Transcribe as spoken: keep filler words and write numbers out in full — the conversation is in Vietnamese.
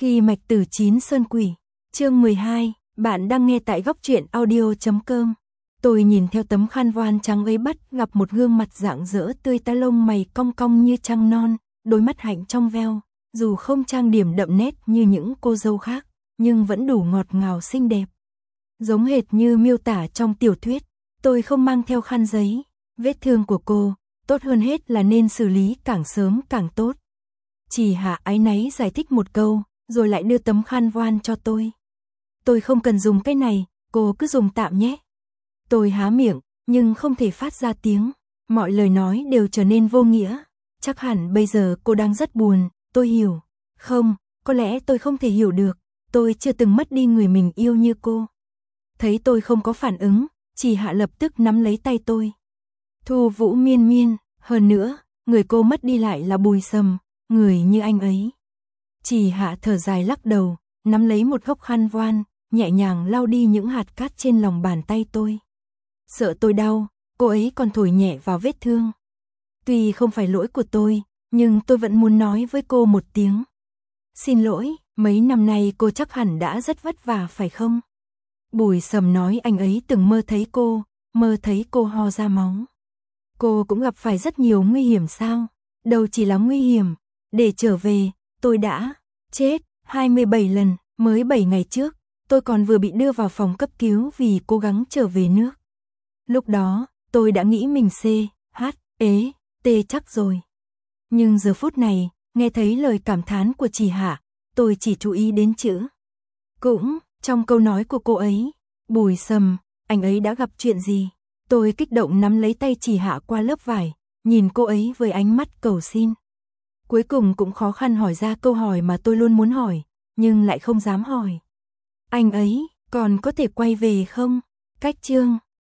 Khi mạch tử chín sơn quỷ, chương mười hai, bạn đang nghe tại góc truyện audio chấm com. Tôi nhìn theo tấm khăn voan trắng ấy bắt gặp một gương mặt rạng rỡ tươi tắn, lông mày cong cong như trăng non, đôi mắt hạnh trong veo, dù không trang điểm đậm nét như những cô dâu khác, nhưng vẫn đủ ngọt ngào xinh đẹp. Giống hệt như miêu tả trong tiểu thuyết. Tôi không mang theo khăn giấy, vết thương của cô, tốt hơn hết là nên xử lý càng sớm càng tốt. Chỉ Hạ áy náy giải thích một câu, rồi lại đưa tấm khăn voan cho tôi. Tôi không cần dùng cái này, cô cứ dùng tạm nhé. Tôi há miệng, nhưng không thể phát ra tiếng, mọi lời nói đều trở nên vô nghĩa. Chắc hẳn bây giờ cô đang rất buồn, tôi hiểu. Không, có lẽ tôi không thể hiểu được, tôi chưa từng mất đi người mình yêu như cô. Thấy tôi không có phản ứng, Chỉ Hạ lập tức nắm lấy tay tôi. Thu Vũ miên miên, hơn nữa, người cô mất đi lại là Bùi Sầm, người như anh ấy. Chỉ Hạ thở dài lắc đầu, nắm lấy một góc khăn voan, nhẹ nhàng lau đi những hạt cát trên lòng bàn tay tôi. Sợ tôi đau, cô ấy còn thổi nhẹ vào vết thương. Tuy không phải lỗi của tôi, nhưng tôi vẫn muốn nói với cô một tiếng. Xin lỗi, mấy năm nay cô chắc hẳn đã rất vất vả phải không? Bùi Sầm nói anh ấy từng mơ thấy cô, mơ thấy cô ho ra máu. Cô cũng gặp phải rất nhiều nguy hiểm sao? Đâu chỉ là nguy hiểm, để trở về, tôi đã chết hai mươi bảy lần, mới bảy ngày trước, tôi còn vừa bị đưa vào phòng cấp cứu vì cố gắng trở về nước. Lúc đó, tôi đã nghĩ mình C, H, ế, T chắc rồi. Nhưng giờ phút này, nghe thấy lời cảm thán của Chỉ Hạ, tôi chỉ chú ý đến chữ. Cũng, trong câu nói của cô ấy, Bùi Sầm, anh ấy đã gặp chuyện gì? Tôi kích động nắm lấy tay Chỉ Hạ qua lớp vải, nhìn cô ấy với ánh mắt cầu xin. Cuối cùng cũng khó khăn hỏi ra câu hỏi mà tôi luôn muốn hỏi, nhưng lại không dám hỏi. Anh ấy, còn có thể quay về không? Cách chương